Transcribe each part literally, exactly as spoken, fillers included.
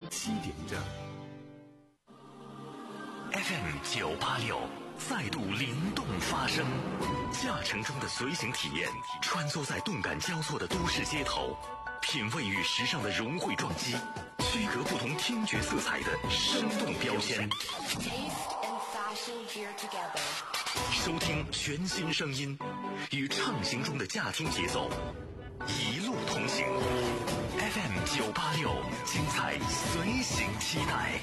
七点整。F M 九八六再度灵动发声，驾乘中的随行体验，穿梭在动感交错的都市街头，品味与时尚的融汇撞击，区隔不同听觉色彩的生动标签。收听全新声音，与畅行中的驾听节奏，一路同行。F M 九八六，精彩随行期待。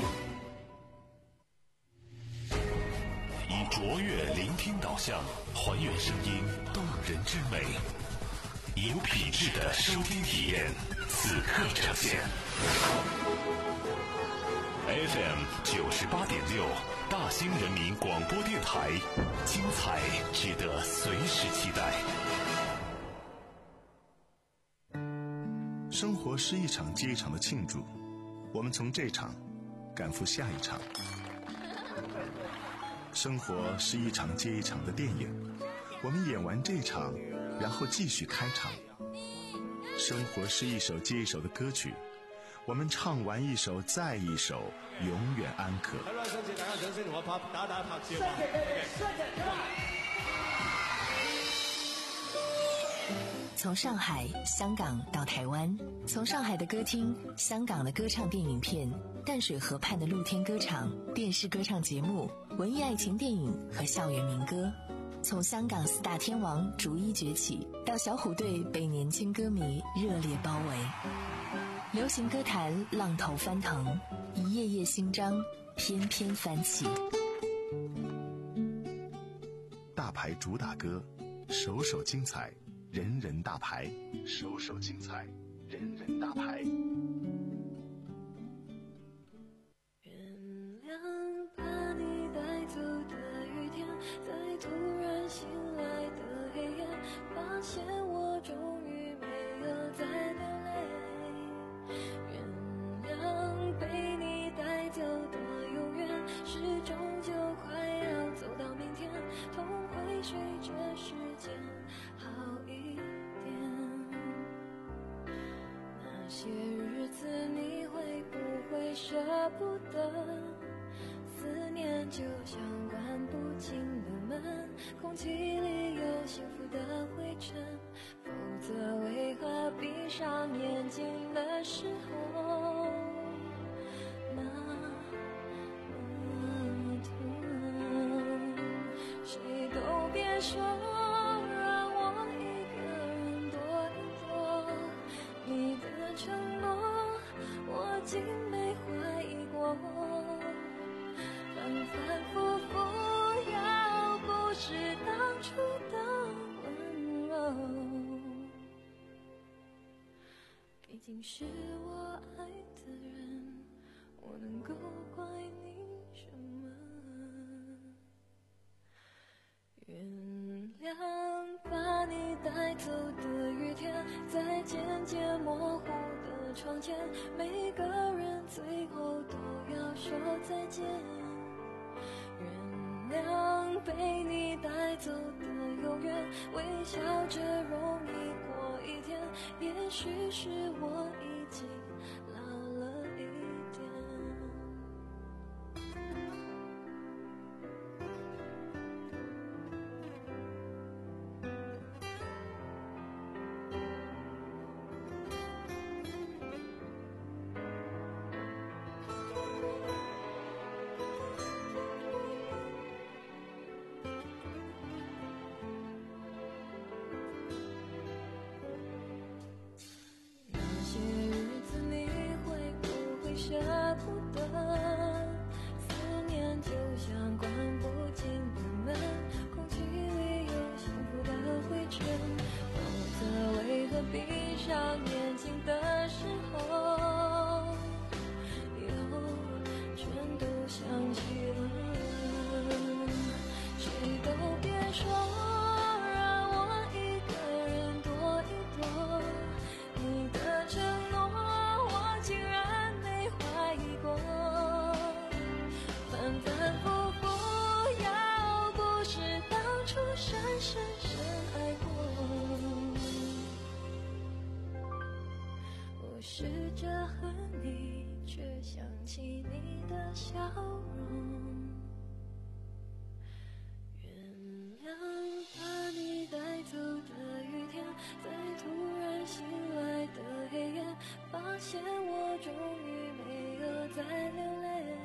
以卓越聆听导向，还原声音动人之美，有品质的收听体验，此刻呈现。F M 九十八点六，大兴人民广播电台，精彩值得随时期待。 生活是一场接一场的庆祝，我们从这场赶赴下一场。生活是一场接一场的电影，我们演完这场，然后继续开场。生活是一首接一首的歌曲，我们唱完一首再一首，永遠安可。 好啦，多謝大家掌聲同我拍打打拍照。 從上海、香港到台灣，從上海的歌廳、香港的歌唱電影片、淡水河畔的露天歌場、電視歌唱節目、文藝愛情電影和校園民歌，從香港四大天王逐一崛起，到小虎隊被年輕歌迷熱烈包圍。流行歌壇浪頭翻騰，一頁頁新章翩翩翻起。 大牌主打歌，首首精彩，人人大牌，首首精彩，人人大牌。 原谅把你带走的雨天，在突然醒来的黑夜，发现我终于没有再流泪。原谅被你带走的永远，是终究快要走到明天，痛会随着时间好一点。那些日子你会不会舍不得？思念就像关不紧的门，空气里有幸福的灰尘，否则为何闭上眼睛的时候那么痛？谁都别说让我一个人躲一躲，你的承诺我竟没怀疑过，反反复复要不是当初的温柔，毕竟是我爱的人，我能够怪你什么？原谅把你带走的雨天，在渐渐模糊的窗前，每个人最后都要说再见。原谅被你带走的永远，微笑着容易过一天，也许是我已经老了一点。舍不得，思念就像关不紧的门，空气里有幸福的灰尘，否则为何闭上眼睛的时候又全都想起了？谁都别说让我一个人躲一躲，你的承诺我竟然怀疑过，反反复复要不是当初深深深爱过，我试着和你却想起你的笑容。原谅把你带走的雨天，在突然醒来的黑夜，发现我终于没有再流泪。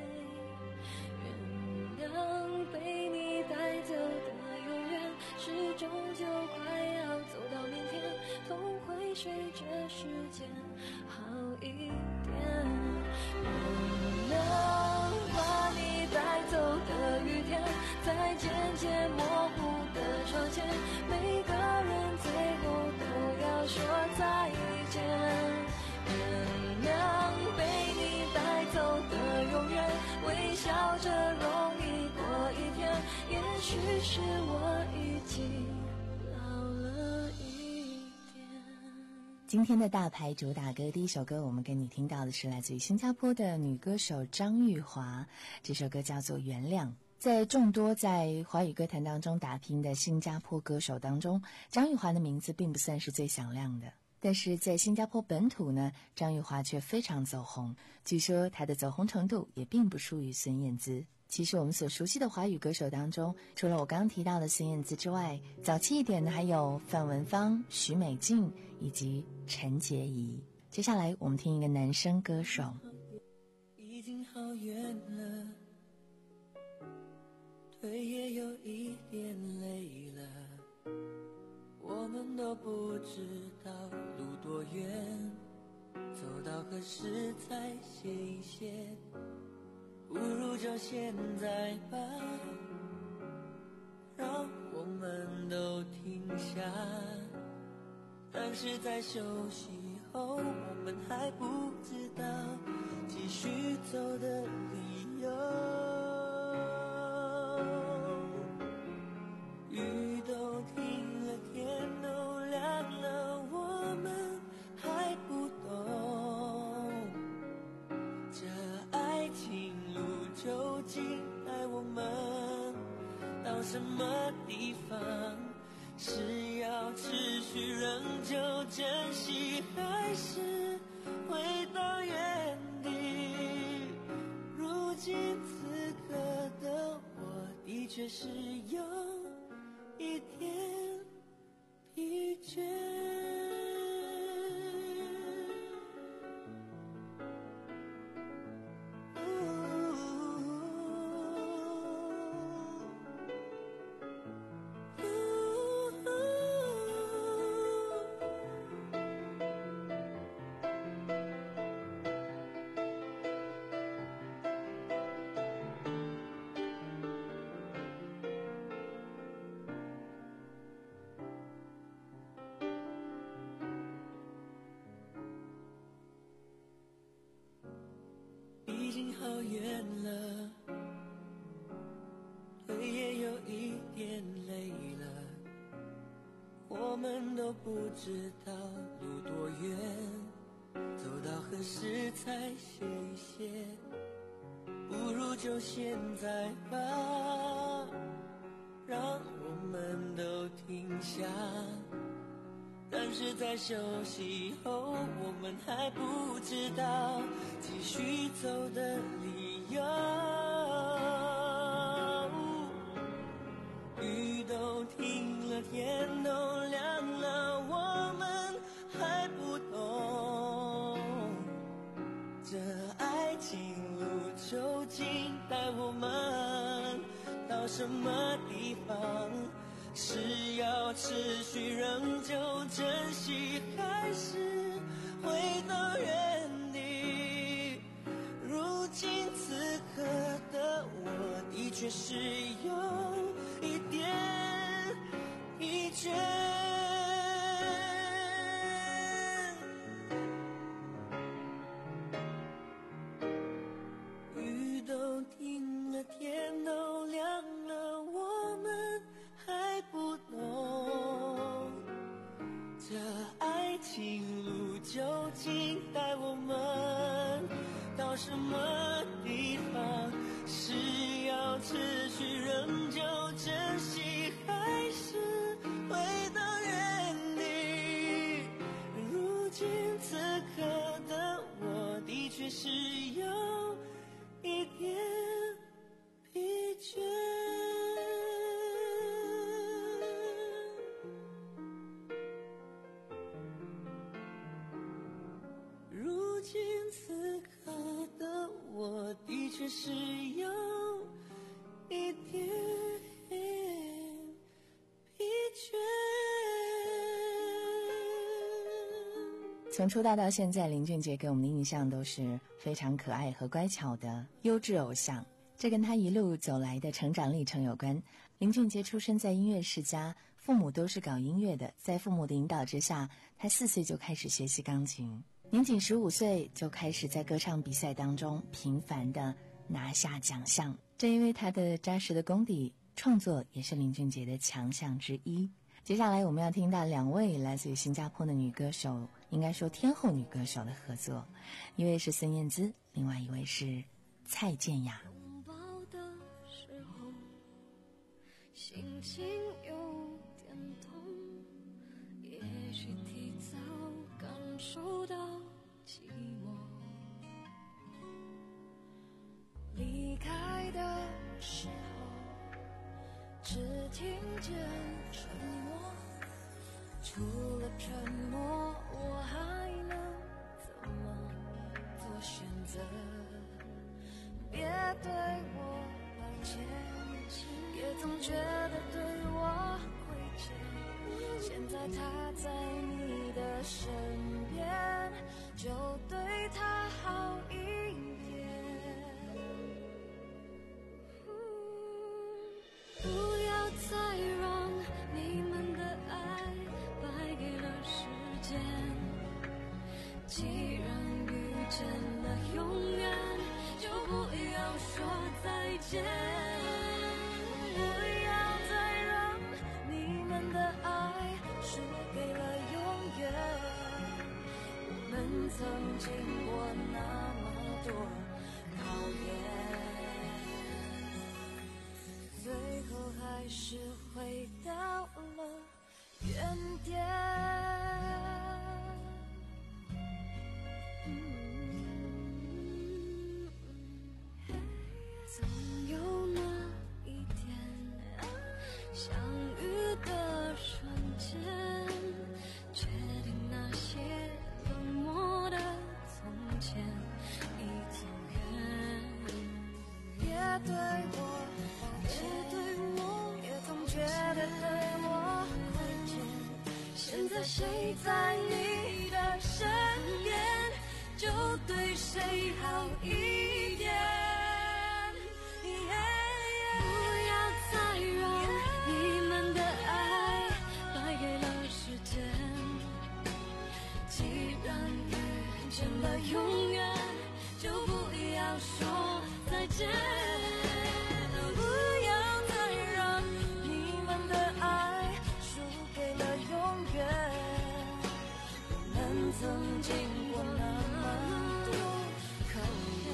原谅被你带走的永远，是终究快要走到明天，痛会随着时间好一点。原谅把你带走的雨天，在渐渐模糊的窗前，每个人最后都要说再见。原谅被你带走的永远，微笑着容易过一天，也许是我已经老了一点。 今天的大牌主打歌，第一首歌我们给你听到的是来自于新加坡的女歌手张玉华，这首歌叫做《原谅》。在众多在华语歌坛当中打拼的新加坡歌手当中，张玉华的名字并不算是最响亮的，但是在新加坡本土呢，张玉华却非常走红。据说她的走红程度也并不输于孙燕姿。其实我们所熟悉的华语歌手当中，除了我刚刚提到的孙燕姿之外，早期一点的还有范文芳、许美静以及陈洁仪。接下来我们听一个男生歌手。 已经好远了，腿也有一点累了，我们都不知道路多远，走到何时才歇一歇，不如就现在吧，让我们都停下。但是在休息后，我们还不知道继续走的理由。雨都停了，天都亮了，我们还不懂这爱情路究竟带我们到什么地方，是要持续仍旧珍惜，还是回到原地？如今此刻的我的确是有一点疲倦。已经好远了，腿也有一点累了，我们都不知道路多远，走到何时才歇一歇，不如就现在吧，让我们都停下。但是在休息后，我们还不知道继续走的理由。雨都停了，天都亮了，我们还不懂这爱情路究竟带我们到什么地方，是要持续仍旧珍惜，还是回到原地？如今此刻的我的确是有一点疲倦。雨都停了，天都亮了，我们还不懂这爱情路究竟带我们到什么地方，是要持续仍旧珍惜，还是回到原地？如今此刻的我的确是有是有一点疲倦。 从出道到现在，林俊杰给我们的印象都是非常可爱和乖巧的优质偶像，这跟他一路走来的成长历程有关。林俊杰出生在音乐世家，父母都是搞音乐的，在父母的引导之下，他四岁就开始学习钢琴，年仅十五岁就开始在歌唱比赛当中频繁地拿下奖项。正因为他的扎实的功底，创作也是林俊杰的强项之一。接下来我们要听到两位来自于新加坡的女歌手，应该说天后女歌手的合作，一位是孙燕姿，另外一位是蔡健雅。 拥抱的时候心情有点痛，也许提早感受到寂寞，离开的时候只听见沉默，除了沉默我还能怎么做选择？别对我抱歉，也总觉得对我亏欠，现在他在你的身边，就对他好一点。不要再让你们的爱败给了时间，既然遇见了永远，就不要说再见。不要再让你们的爱输给了永远，我们曾经过那么多考验，最后还是回到了原点。总有那一天，相遇的瞬间，确定那些冷漠的从前已走远。别对我抱歉，对我也总觉得对我亏欠，现在谁在你的身边，就对谁好一点。了永远，就不要说再见。不要再让你们的爱输给了永远，我们曾经过那么多考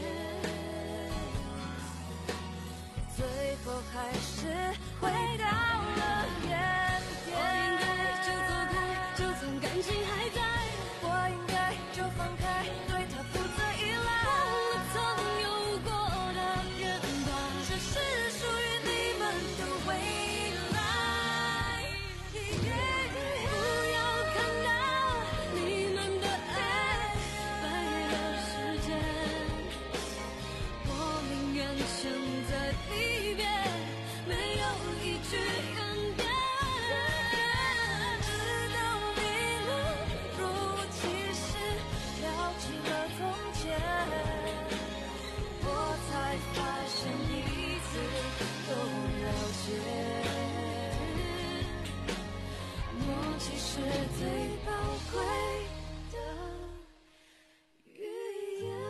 验，最后还是回到了原点。我应该就走开，就算感情还在，我应该就放开，对他不再依赖。忘了曾有过的片段，这是属于你们的未来。不要看到你们的爱败给了时间，我宁愿选在离别，没有一句怨言。我才发现彼此都了解，默契是最宝贵的语言。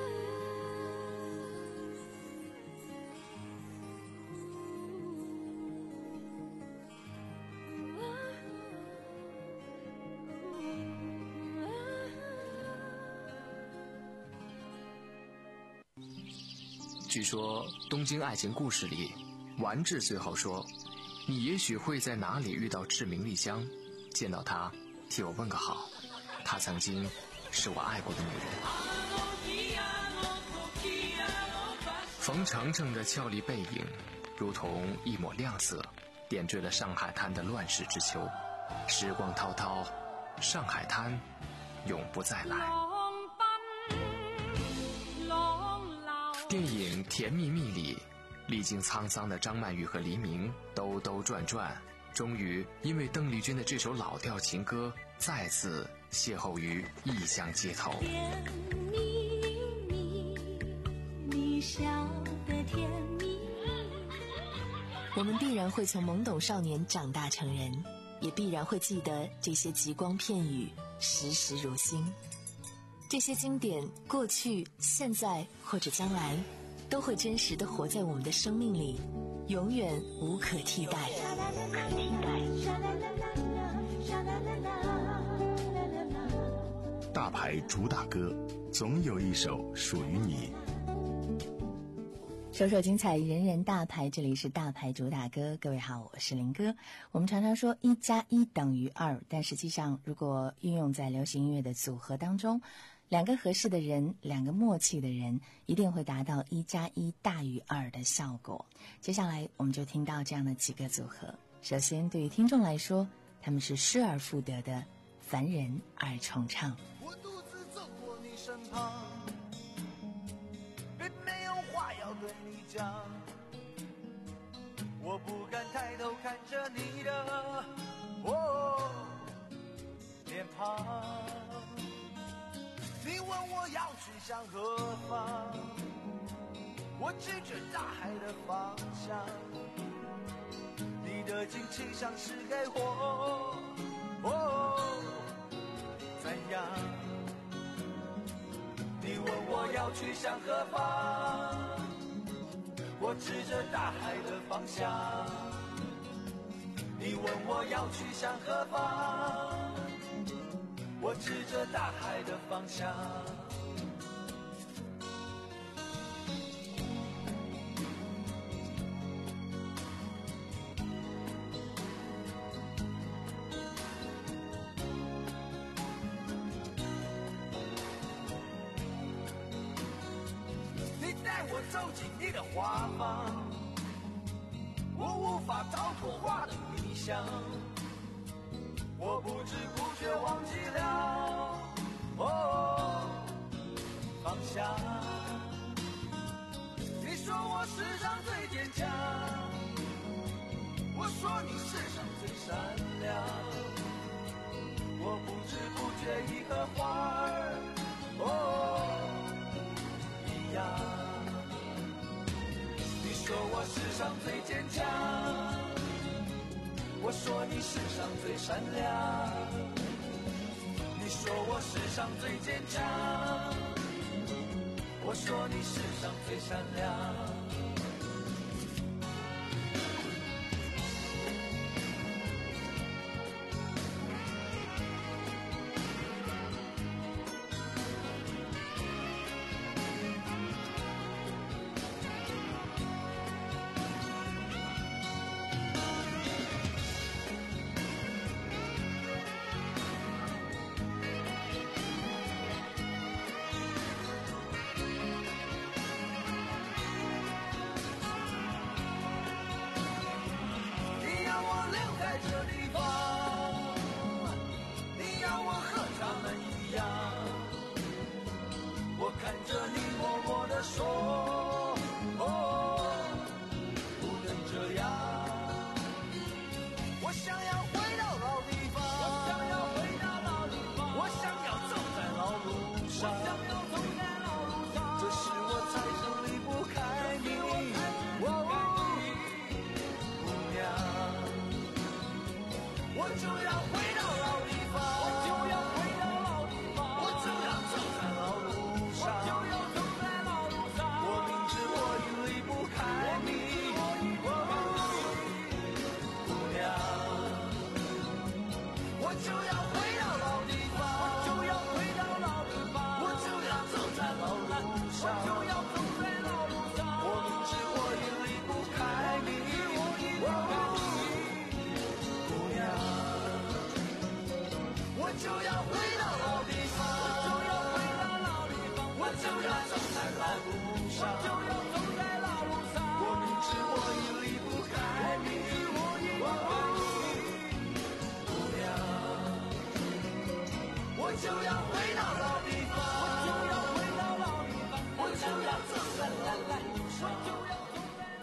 据说《东京爱情故事》里，丸治最后说：“你也许会在哪里遇到志明丽香，见到她，替我问个好。她曾经是我爱过的女人。”冯程程的俏丽背影，如同一抹亮色，点缀了上海滩的乱世之秋。时光滔滔，上海滩永不再来。 电影《甜蜜蜜》里，历经沧桑的张曼玉和黎明兜兜转转，终于因为邓丽君的这首老调情歌，再次邂逅于异乡街头。 甜蜜蜜，你笑得甜蜜。 我们必然会从懵懂少年长大成人，也必然会记得这些极光片语，时时如新。这些经典，过去、现在或者将来，都会真实地活在我们的生命里，永远无可替代。 大牌主打歌，总有一首属于你。 首首精彩，人人大牌，这里是大牌主打歌。各位好，我是林哥。我们常常说一加一等于二，但实际上如果运用在流行音乐的组合当中，两个合适的人，两个默契的人，一定会达到一加一大于二的效果。接下来我们就听到这样的几个组合。首先对于听众来说，他们是失而复得的凡人二重唱。 我独自走过你身旁，并没有话要对你讲，我不敢抬头看着你的哦脸庞。你问我要去向何方，我指着大海的方向。你的惊奇像是给我哦怎样？你问我要去向何方，我指着大海的方向。你问我要去向何方，我指着大海的方向。你带我走进你的花房，我无法逃脱花的迷香。我不知不觉忘记了哦方向。你说我世上最坚强，我说你世上最善良。我不知不觉已和花儿哦一样。你说我世上最坚强，我说你世上最善良。你说我世上最坚强，我说你世上最善良。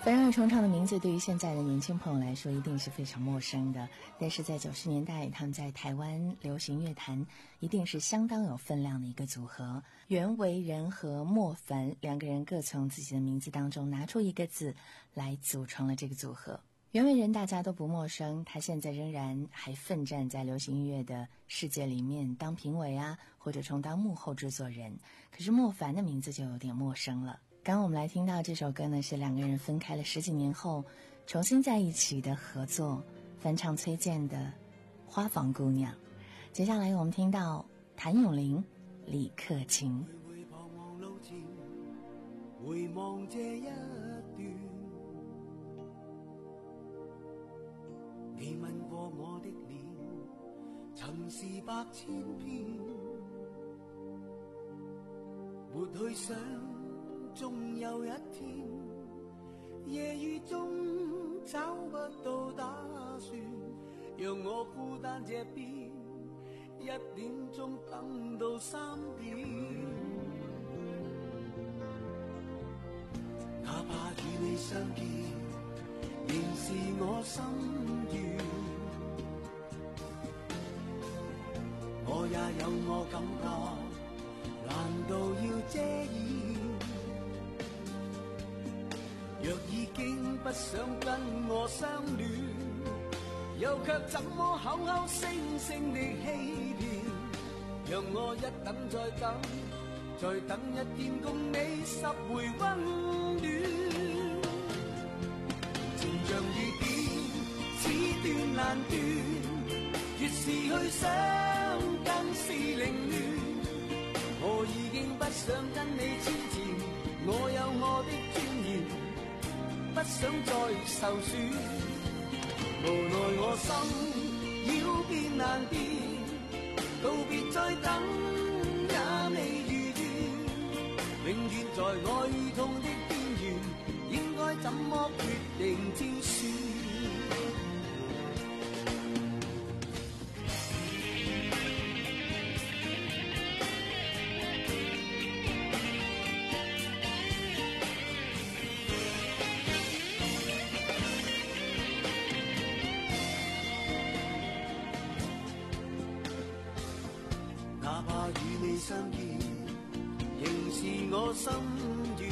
樊振重唱的名字对于现在的年轻朋友来说一定是非常陌生的，但是在九十年代他们在台湾流行乐坛一定是相当有分量的一个组合。袁惟仁和莫凡两个人各从自己的名字当中拿出一个字来组成了这个组合。袁惟仁大家都不陌生，他现在仍然还奋战在流行音乐的世界里面当评委啊，或者充当幕后制作人。可是莫凡的名字就有点陌生了。刚刚我们来听到这首歌呢，是两个人分开了十几年后重新在一起的合作，翻唱崔健的《花房姑娘》。接下来我们听到谭咏麟、李克勤。 回望这一段，你吻過我的臉，曾是百千遍，沒去想終有一天，夜雨中找不到打算，讓我孤單這邊，一點鐘等到三點，哪怕與你相見，仍是我心願，我也有我感覺，難道要遮掩？若已經不想跟我相戀，又卻怎麼口口聲聲地欺騙？讓我一等再等，再等一天共你十回溫暖。情像雨點，此斷難斷，越是去想更是凌亂。我已經不想跟你纏纏，我有我的尊嚴。不想再受損，無奈我心要變難變，道別再等也未如願，永遠在愛與痛的邊緣，應該怎麼決定挑選？相見仍是我心願，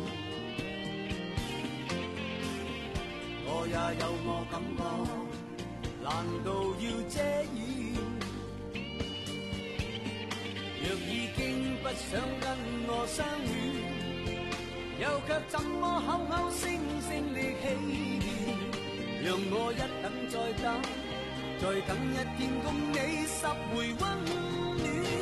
我也有我感覺，難道要遮掩？若已經不想跟我相戀，又卻怎麼口口聲聲地欺騙？讓我一等再等，再等一天共你十回溫暖。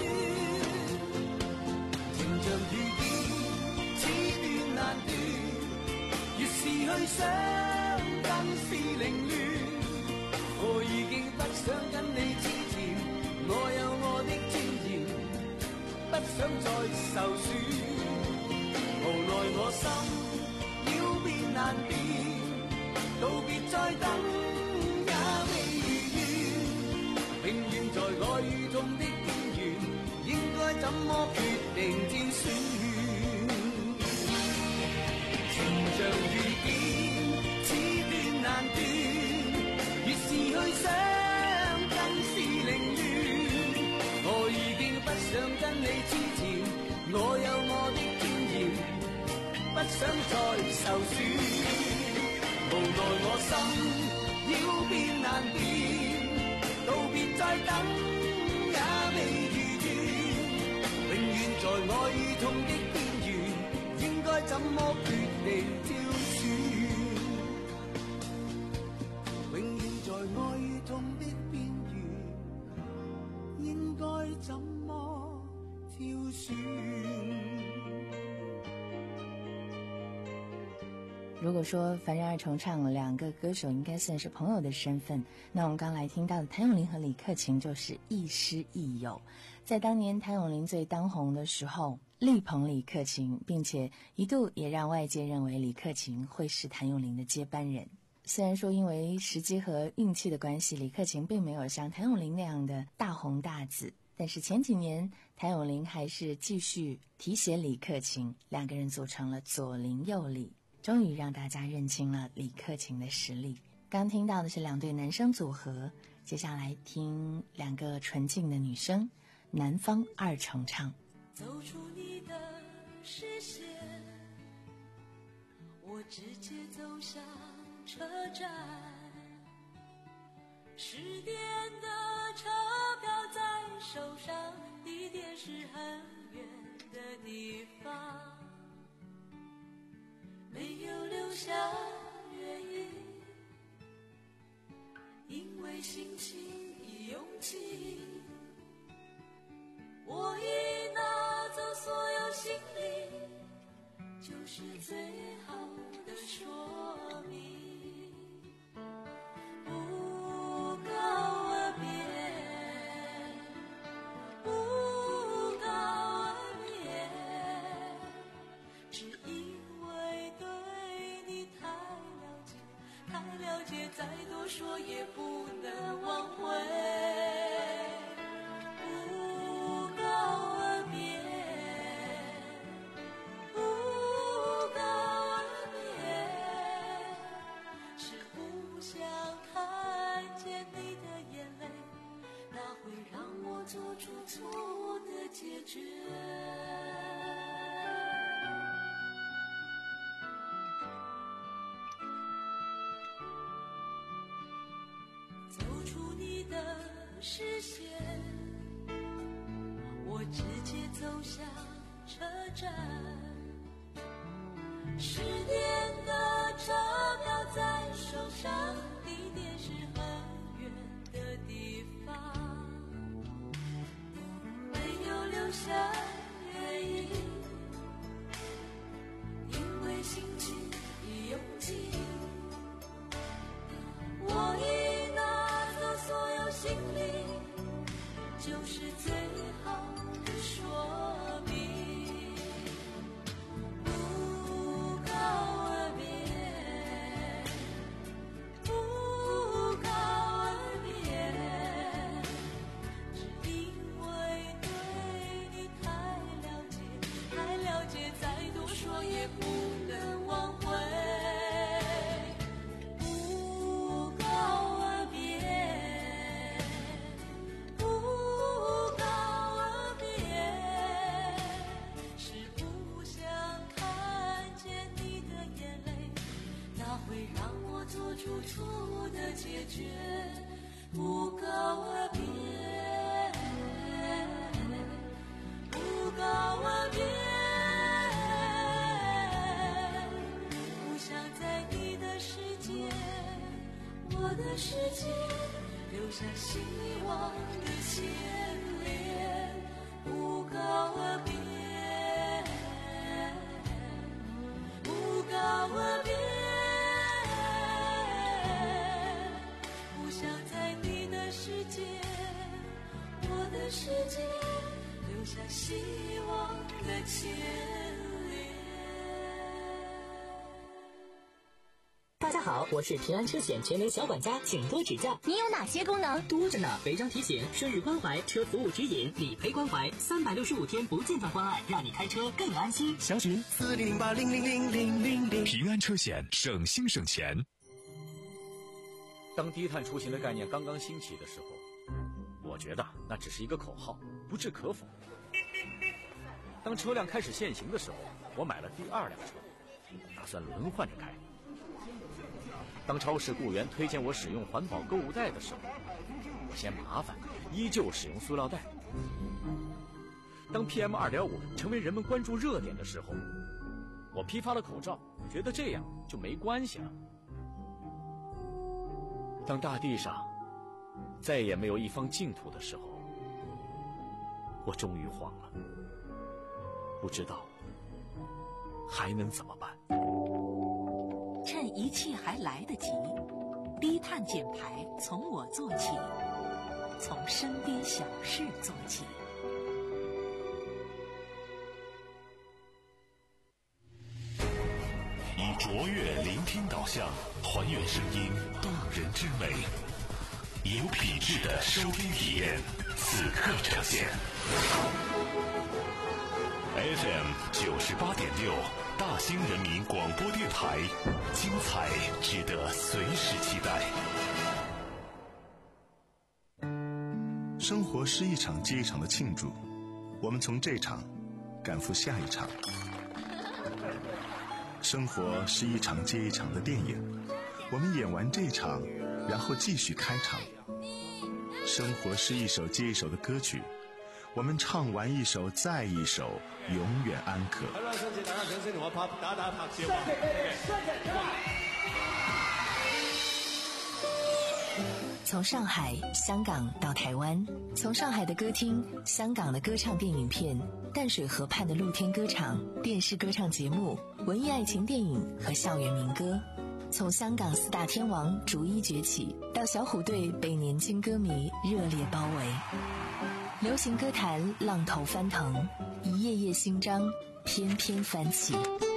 像雨點，此斷難斷，越是去想更是凌亂。我已經不想跟你纏纏，我有我的尊嚴，不想再受損。無奈我心要變難變，道別再等也未如願，永遠在愛與痛的邊緣。應該怎麼決定挑選？情像雨點，此斷難斷，越是去想更是凌亂。我已經不想跟你纏纏，我有我的尊嚴，不想再受損。無奈我心要變難變，道別再等也未如。永遠在愛與痛的邊緣，應該怎麼決定挑選？永遠在愛與痛的邊緣，應該怎麼挑選？ 如果說樊振二重唱兩個歌手應該算是朋友的身份，那我們剛來聽到的譚詠麟和李克勤就是亦師亦友。在當年譚詠麟最當紅的時候，力捧李克勤，並且一度也讓外界認為李克勤會是譚詠麟的接班人。雖然說因為時機和運氣的關係，李克勤並沒有像譚詠麟那樣的大紅大紫，但是前幾年譚詠麟還是繼續提攜李克勤，兩個人組成了左鄰右里。 终于让大家认清了李克勤的实力。刚听到的是两对男生组合，接下来听两个纯净的女生，南方二重唱。 走出你的视线，我直接走向车站，十点的车票在手上，地点是很远的地方，没有留下原因，因为心情已用尽，我已拿走所有行李，就是最好的说明。不告而别，不告而别，只因为对你太了解，太了解，再多说也不能挽回。做出错误的解决，走出你的视线，我直接走向车站，十点的车票在手上，地点是很远的地方，留下原因，因为心情已用尽，我已拿走所有行李，就是最好的说明。不告而别，不告而别，只因为太了解，再多说也不能挽回。不告而别，不告而别，是不想看见你的眼泪，那会让我做出错误的解决。不告而别，不告而别，我的世界留下希望的牵连。不告而别，不告而别，不想在你的世界，我的世界留下希望的牵连。 大家好，我是平安车险全能小管家，请多指教。 你有哪些功能？ 多着呢，违章提醒、生日关怀、车服务指引、理赔关怀，三百六十五天不间断关爱，让你开车更安心。 详询四零零八零零零零零零。 平安车险，省心省钱。 当低碳出行的概念刚刚兴起的时候，我觉得那只是一个口号，不置可否。当车辆开始限行的时候，我买了第二辆车，打算轮换着开。当超市雇员推荐我使用环保购物袋的时候，我嫌麻烦，依旧使用塑料袋。当 P M 二点五 成为人们关注热点的时候，我批发了口罩，觉得这样就没关系了。当大地上再也没有一方净土的时候，我终于慌了，不知道还能怎么办。 趁一切还来得及，低碳减排从我做起，从身边小事做起。 以卓越聆听导向，还原声音动人之美，有品质的收听体验，此刻呈现。F M 九十八点六， 大兴人民广播电台，精彩值得随时期待。 生活是一场接一场的庆祝，我们从这场赶赴下一场。生活是一场接一场的电影，我们演完这场，然后继续开场。生活是一首接一首的歌曲，我们唱完一首再一首，永远安可。 从上海、香港到台湾，从上海的歌厅、香港的歌唱电影片、淡水河畔的露天歌场、电视歌唱节目、文艺爱情电影和校园民歌，从香港四大天王逐一崛起，到小虎队被年轻歌迷热烈包围。流行歌坛浪头翻腾，一页页新章翩翩翻起。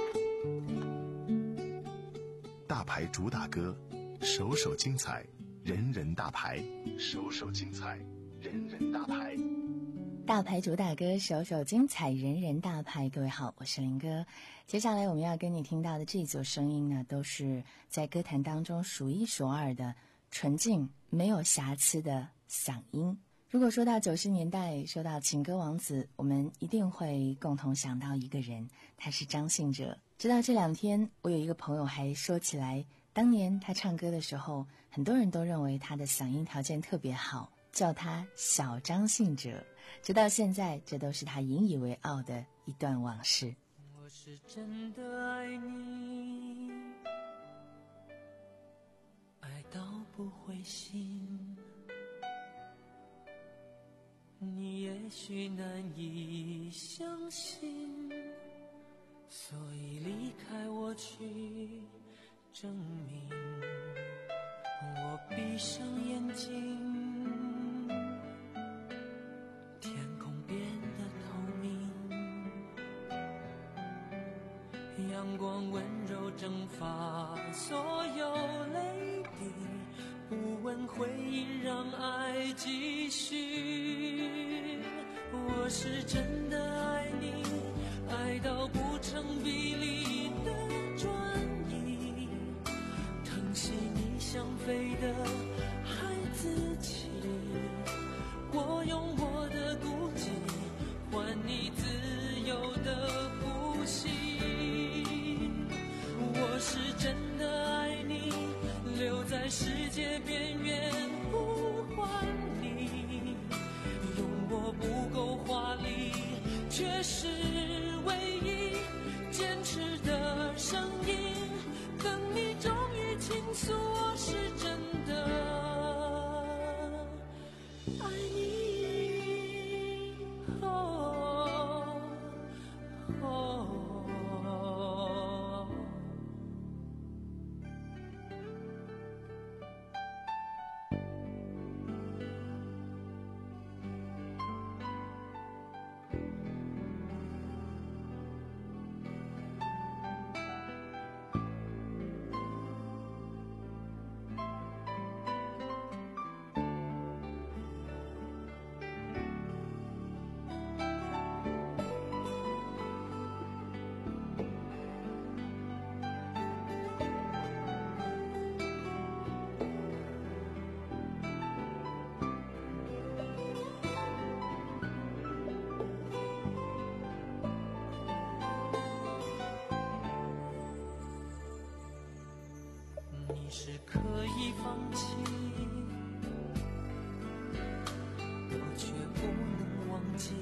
大牌主打歌，首首精彩，人人大牌，首首精彩，人人大牌。 大牌主打歌，首首精彩，人人大牌。各位好，我是林哥。接下来我们要跟你听到的这组声音呢，都是在歌坛当中数一数二的纯净、没有瑕疵的嗓音。如果说到九十年代，说到情歌王子，我们一定会共同想到一个人，他是张信哲。直到这两天，我有一个朋友还说起来，当年他唱歌的时候，很多人都认为他的嗓音条件特别好，叫他小张信哲。直到现在，这都是他引以为傲的一段往事。 我是真的爱你，爱到不灰心，你也许难以相信，所以离开我去证明。我闭上眼睛，天空变得透明，阳光温柔蒸发所有泪滴，不问回音，让爱继续。我是真的爱你，爱到不成比例的转移，疼惜你想飞的孩子气，我用我的孤寂换你自由的呼吸。我是真的爱你，留在世界边缘呼唤你，用我不够华丽，却是唯一坚持的声音，等你终于倾诉，我是真的爱你。哦哦你是可以放弃，我却不能忘记，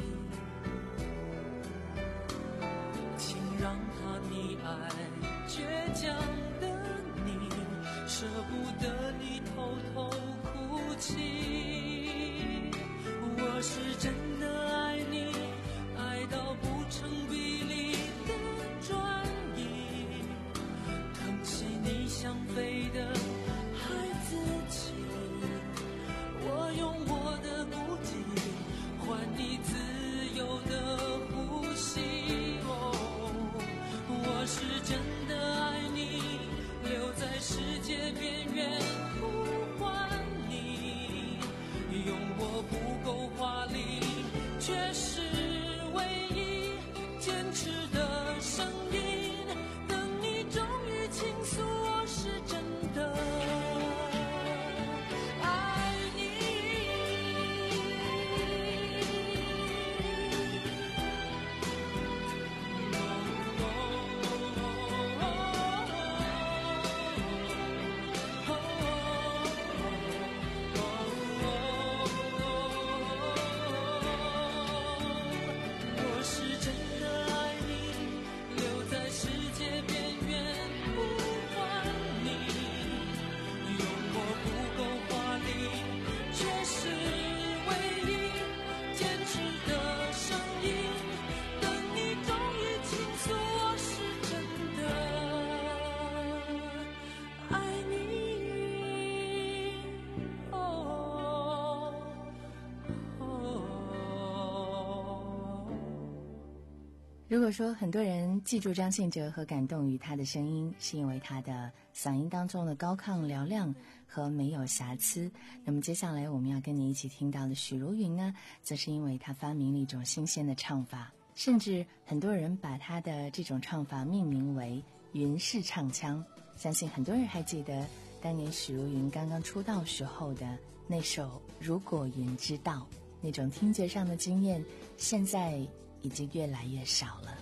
请让他溺爱倔强的你，舍不得你偷偷哭泣。我是真的爱你，爱到不成比例的转移，疼惜你想飞的孩子气，我用我的孤寂换你自由的呼吸。哦，我是真的爱你，留在世界边缘呼唤你，用我不够华丽，却是唯一坚持的声音。 如果说很多人记住张信哲和感动于他的声音，是因为他的嗓音当中的高亢嘹亮和没有瑕疵，那么接下来我们要跟你一起听到的许茹芸呢，则是因为他发明了一种新鲜的唱法，甚至很多人把他的这种唱法命名为云式唱腔。相信很多人还记得当年许茹芸刚刚出道时候的那首《如果云知道》，那种听觉上的经验现在已经越来越少了。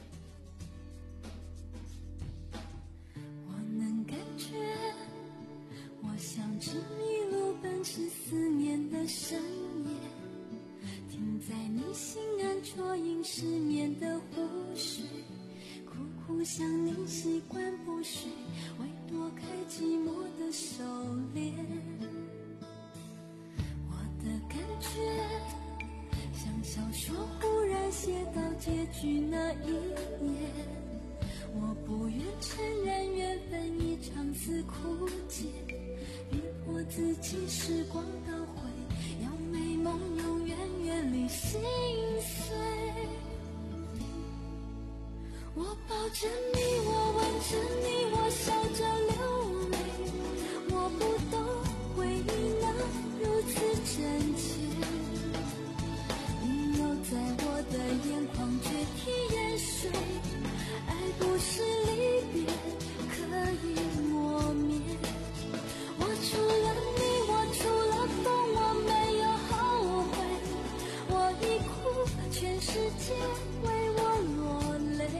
我能感觉，我像只迷路奔驰思念的深夜，停在你心安啜饮失眠的湖水，苦苦向你习惯不睡，为躲开寂寞的手链。我的感觉像小说忽然写到结局那一页，我不愿承认缘分已长此枯竭，逼迫自己时光倒回，要美梦永远远离心碎。我抱着你，我吻着你，我笑着流泪，我不懂回忆那如此真切，你留在我的眼眶决堤淹水，爱不是离别可以磨灭。我除了你，我除了风，我没有后悔，我已哭，全世界为我落泪，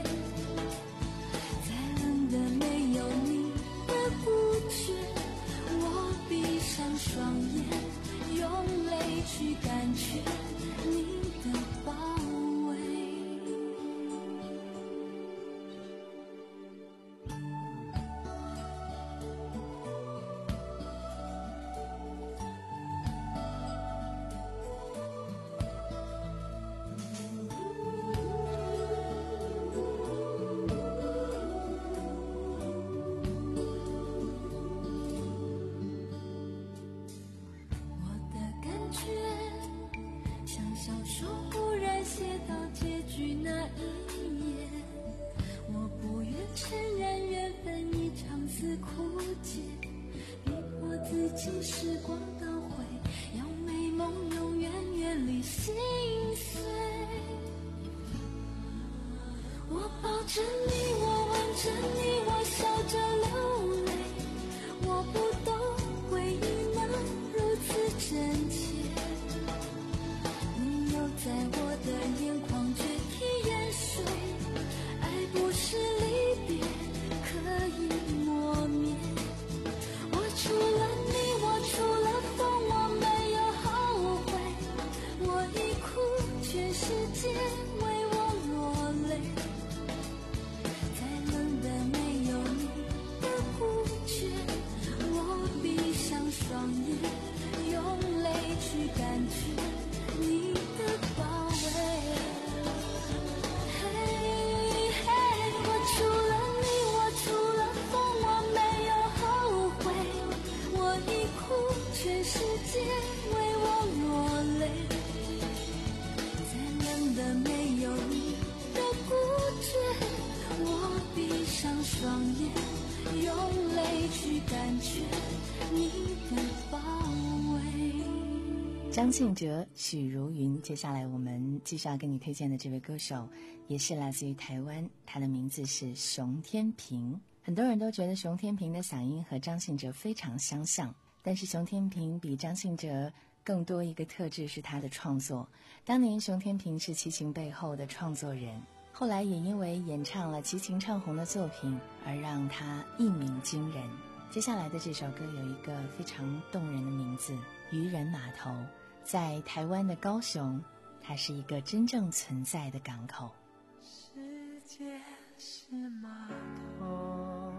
再冷的没有你的不觉，我闭上双眼，用泪去感觉你的包围。我的感觉像小说忽然写到结局那一页，我不愿承认缘分已长此枯竭，逼迫自己时光倒回，要美梦永远远离心碎。我抱着你，我吻着你，我笑着流泪，我不懂回忆那如此真切，你留在我的眼眶决堤淹水，爱不是离别可以磨灭。我除了你，我除了风，我没有后悔，我已哭，全世界为我落泪，再冷的没有你的不觉，我闭上双眼，用泪去感觉你的包围。嘿嘿，我除了你，我除了风，我没有后悔，我已哭，全世界为我落泪，再冷的没有你的不觉，我闭上双眼，用泪去感觉你的包围。 张信哲、许茹芸，接下来我们继续要跟你推荐的这位歌手，也是来自于台湾，他的名字是熊天平。很多人都觉得熊天平的嗓音和张信哲非常相像，但是熊天平比张信哲更多一个特质是他的创作。当年熊天平是齐秦背后的创作人，后来也因为演唱了齐秦唱红的作品而让他一鸣惊人。接下来的这首歌有一个非常动人的名字，渔人码头。在台湾的高雄，它是一个真正存在的港口。 世界是码头，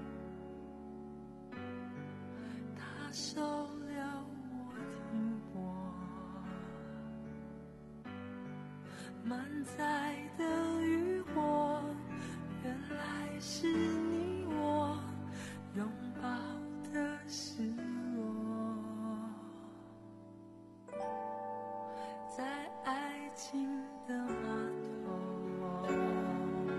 它收了我停泊，满载的渔火，原来是你我拥抱的失落，在爱情的码头。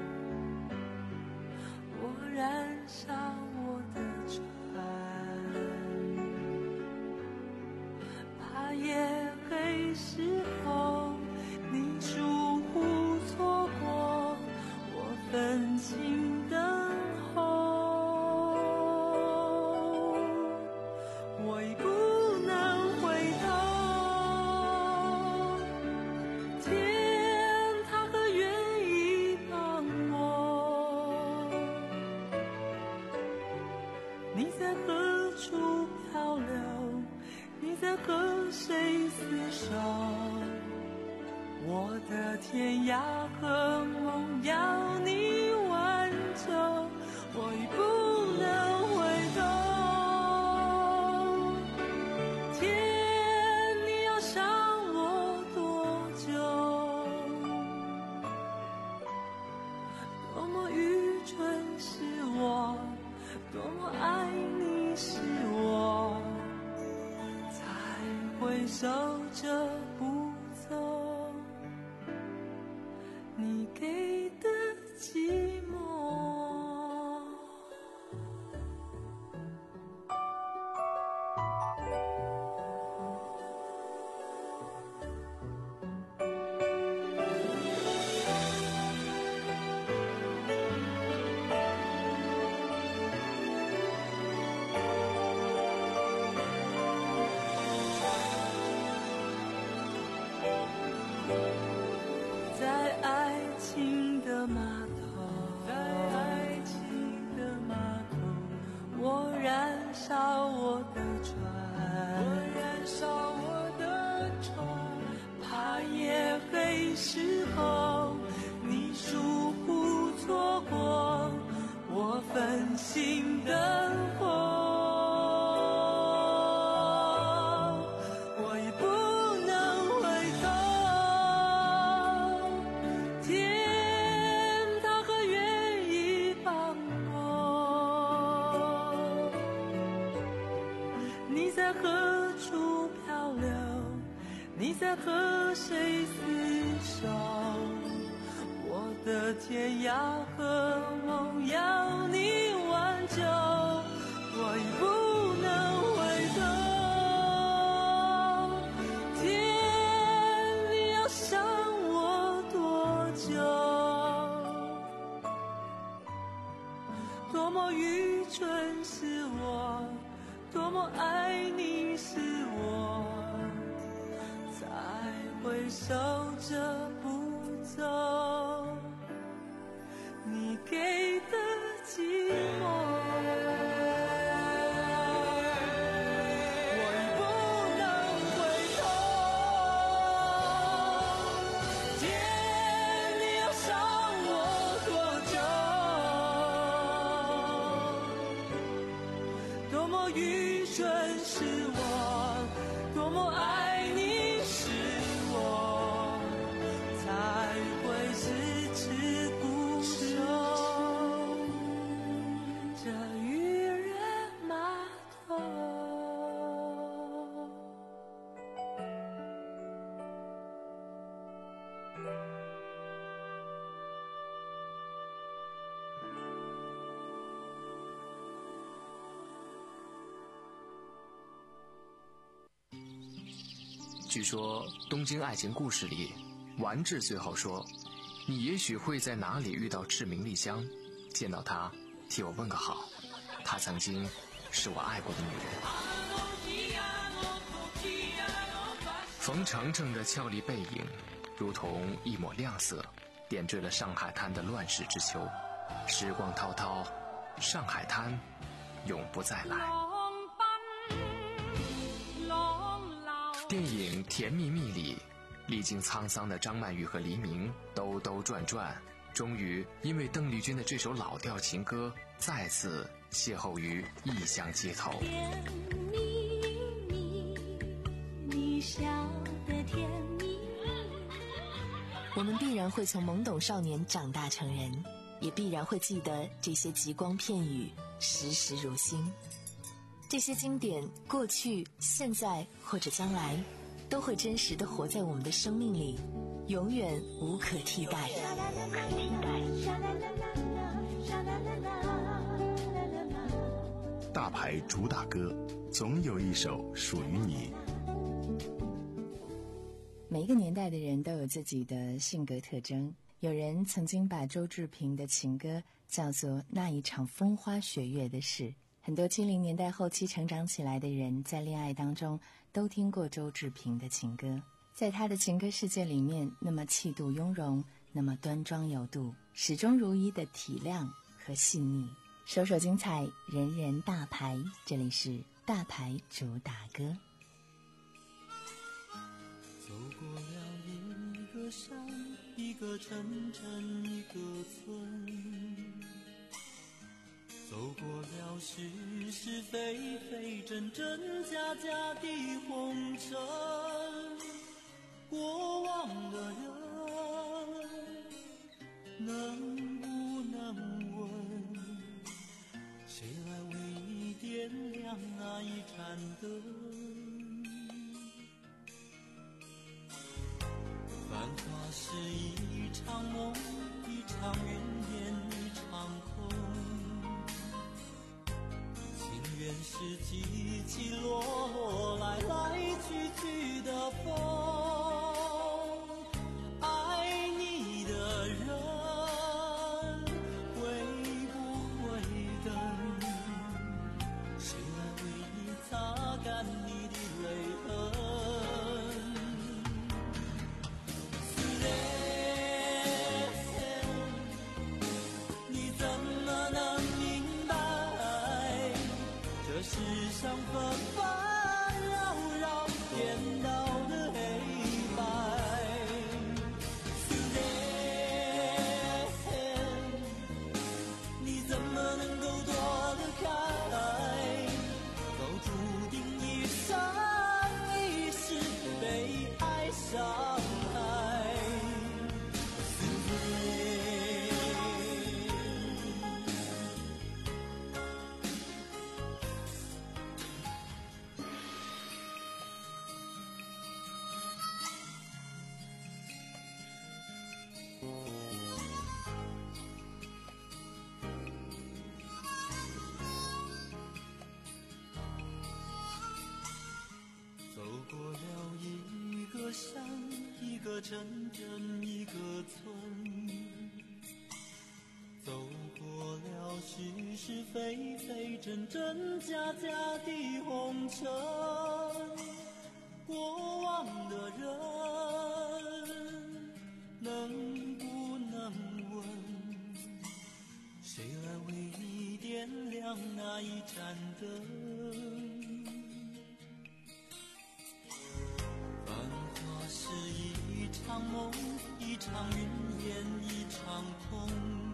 你在何处漂流？你在和谁厮守？我的天涯和梦要你挽救，我已不能回头。天，你要想我多久？多么愚蠢是我，多么爱你是我，才会守着不走你给的寂寞。在爱情的码头，在爱情的码头，我燃烧我的船，我燃烧我的船，怕夜黑时候你疏忽错过我焚心的火。你在何处漂流？你在和谁厮守？我的天涯和梦要你挽救，我已不能回头。天，你要想我多久？多么愚蠢是我，多么爱你是我，才会守着不走你给的寂寞。我已不能回头。天，你要想我多久？多么愚蠢是我，多么爱你是我，才会迟迟不舍这渔人码头。 据说东京爱情故事里，丸治最后说，你也许会在哪里遇到志明丽香，见到她替我问个好，她曾经是我爱过的女人。冯程程的俏丽背影如同一抹亮色，点缀了上海滩的乱世之秋。时光滔滔，上海滩永不再来。电影《甜蜜蜜》里，历经沧桑的张曼玉和黎明兜兜转转，终于因为邓丽君的这首老调情歌，再次邂逅于异乡街头。 甜蜜蜜，你笑得甜蜜。 我们必然会从懵懂少年长大成人，也必然会记得这些极光片语，时时如新。这些经典，过去、现在或者将来，都会真实地活在我们的生命里，永远无可替代。无可替代。 大牌主打歌，总有一首属于你。 每一个年代的人都有自己的性格特征，有人曾经把周志平的情歌叫做那一场风花雪月的事。很多七零年代后期成长起来的人，在恋爱当中都听过周志平的情歌。在他的情歌世界里面，那么气度雍容，那么端庄有度，始终如一的体谅和细腻。 首首精彩，人人大牌，这里是大牌主打歌。 走过了一个山，一个城镇，一个村，走过了是是非非，真真假假的红尘。过往的人能不能问，谁来为你点亮那一盏灯？繁华是一场梦，一场云烟，一场空。情缘是起起落落，来来去去的风。爱你的人会不会等？谁来为你擦干你的泪痕？你怎么能明白，这世上纷纷扰扰，颠倒的黑白。你怎么能够躲得开，都注定一生一世被爱伤害。走过了一个山，一个城镇，一个村，走过了是是非非，真真假假的红尘。过往的人能不能问，谁来为你点亮那一盏灯？繁华是一场梦，一场云烟，一场空。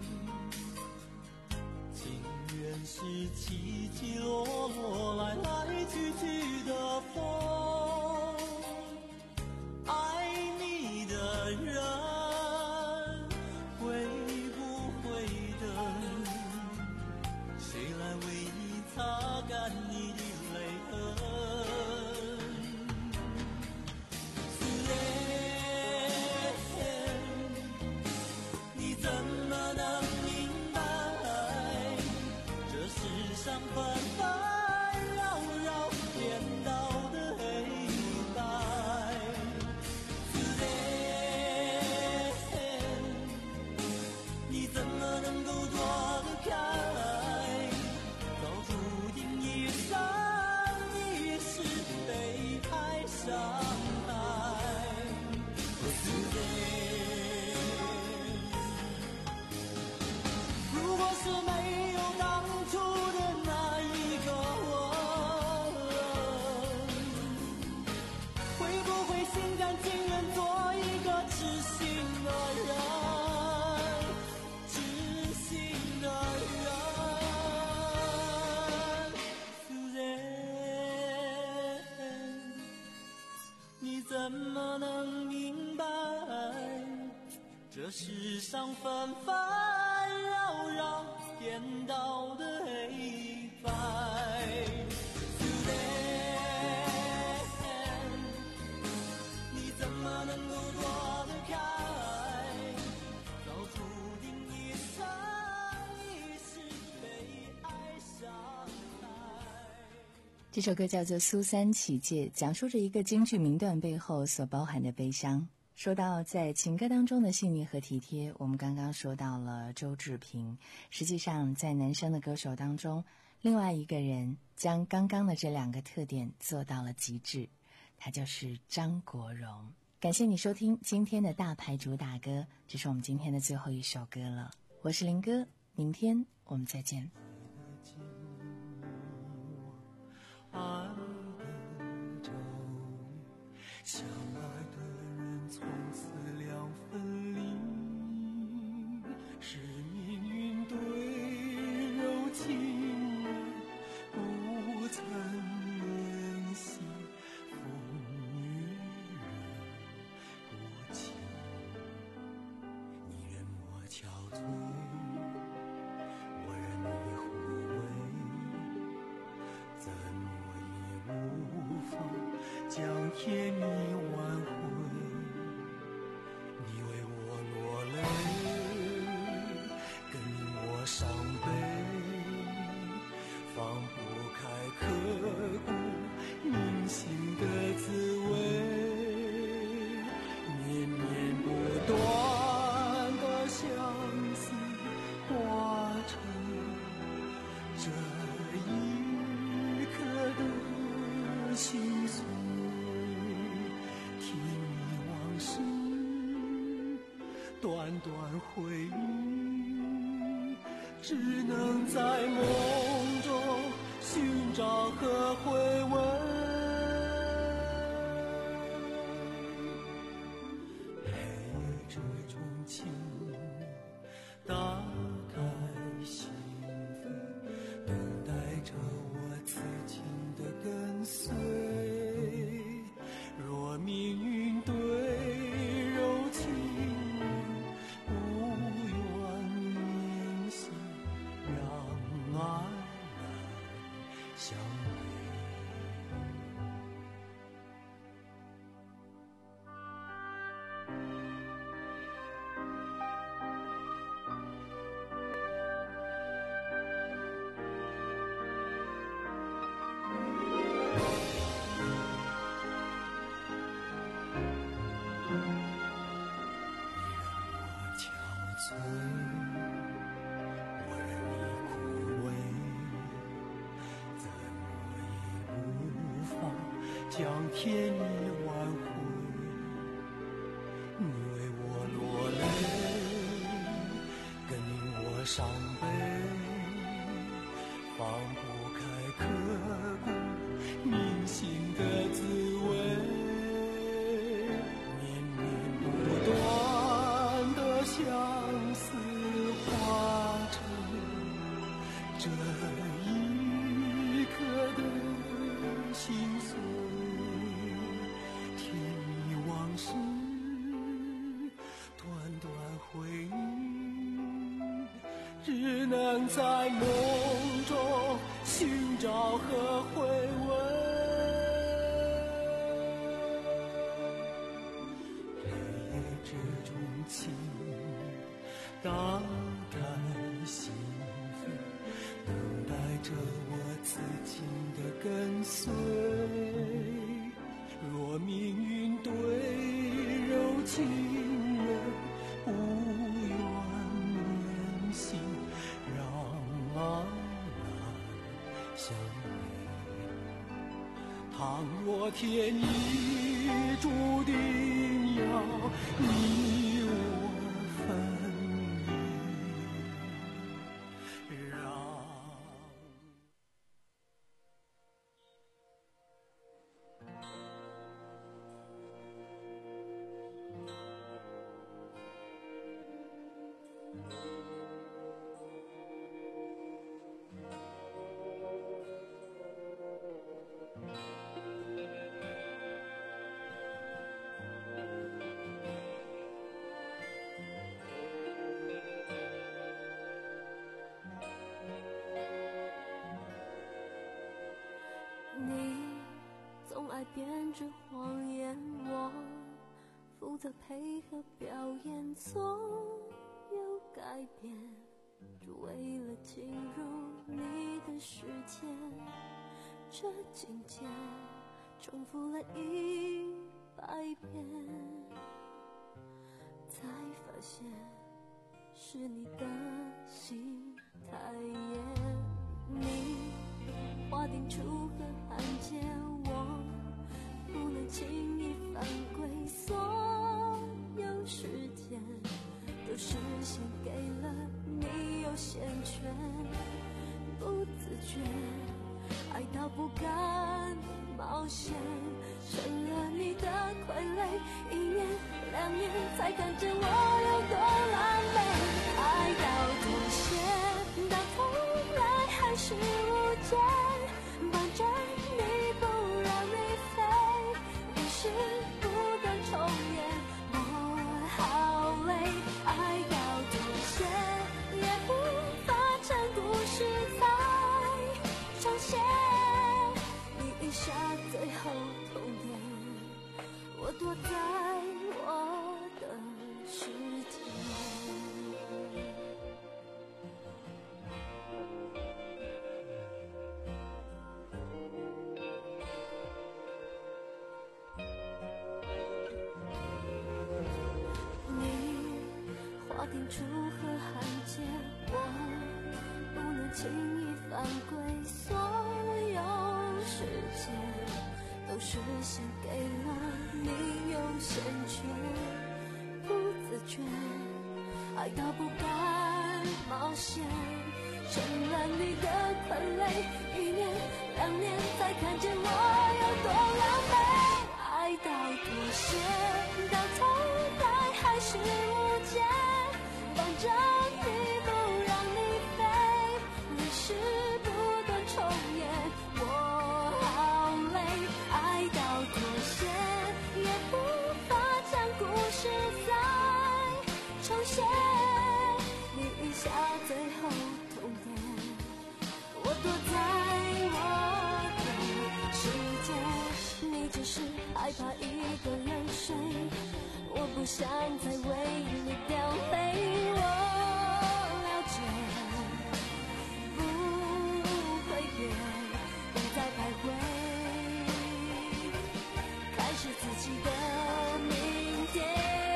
情缘是起起落落，来来去去的风。爱你的人会不会等？谁来为你擦干你的泪痕？你怎么能明白，这世上纷纷扰扰，颠倒的黑白。你怎么能够躲得开，早注定一生一世被爱伤害。如果是没有当初的那一个我，会不会心甘情愿做一个痴心的人？痴心的人，你怎么能明白，这世上纷纷扰扰，颠倒的黑白。你怎么能够躲得开，早注定一生一世被爱伤害。 这首歌叫做《苏三起解》，讲述着一个京剧名段背后所包含的悲伤。说到在情歌当中的细腻和体贴，我们刚刚说到了周志平，实际上在男生的歌手当中，另外一个人将刚刚的这两个特点做到了极致，他就是张国荣。感谢你收听今天的大牌主打歌，这是我们今天的最后一首歌了。我是林哥，明天我们再见。 甜蜜挽回，你为我落泪，跟我伤悲，放不开刻骨铭心的滋味，绵绵不断的相思化成这一刻的心碎，听你往事，段段回忆，只能在梦中寻找和回味。黑夜之中情，打开心扉，等待着我此情的跟随。若命运对柔情无缘铭心，让爱来相陪。醉，为你枯萎，怎么也无法将甜蜜挽回。你为我落泪，跟我伤悲，放不开刻骨铭心的滋味。相思化成这一刻的心碎，甜蜜往事，段段回忆，只能在梦中寻找和回味。黑夜之中情，打开心扉，等待着我此情的跟随。若命运对柔情人无缘铭心，让爱来相陪。倘若天意注定要你我分， 编织谎言，我负责配合表演，总有改变，只为了进入你的世界。这情节重复了一百遍，才发现是你的心太野。你划定出河汉界，我不能轻易犯规，所有时间都是献给了你优先权，不自觉爱到不敢冒险，成了你的傀儡，一年两年才看见我有多狼狈，爱到妥协，到头来还是无解，绑着你不让你飞，于是不敢重演，我好累，爱到妥协也无法成故事再重写，你一下最后痛点。 轻易犯规，所有时间都是献给了你，用先觉不自觉，爱到不敢冒险，成了你的傀儡，一年两年才看见我有多狼狈，爱到妥协，到头来还是无解，绑着你不让你飞，历史不断重演，我好累，爱到妥协，也无法将故事再重写，你一下最后痛点，我躲在我的世界，你只是害怕一个人睡，我不想再为你掉泪，我了解，不会变，不再徘徊，开始自己的明天，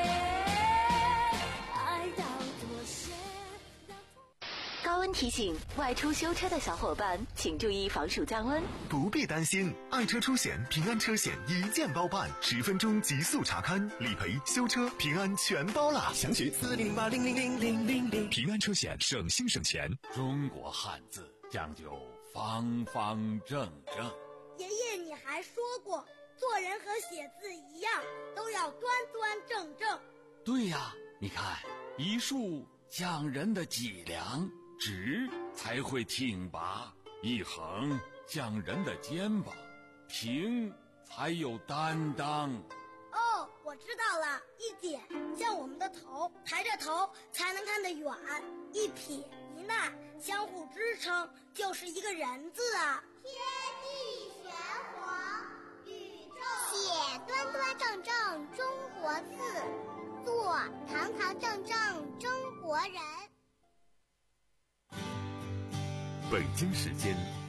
爱到妥协。 高温提醒，外出修车的小伙伴请注意防暑降温。 不必担心，爱车出险平安车险一键包办，十分钟极速查勘、理赔、修车、平安全包啦！详询四零八零零零零零零。 平安车险，省心省钱。 中国汉字讲究方方正正。 爷爷，你还说过，做人和写字一样，都要端端正正。 对呀，你看，一竖讲人的脊梁，直才会挺拔；一横讲人的肩膀，平才有担当。 哦，我知道了，一点像我们的头，抬着头才能看得远；一撇一捺相互支撑，就是一个人字啊。 天地玄黄，宇宙写端端正正中国字，做堂堂正正中国人。 北京时间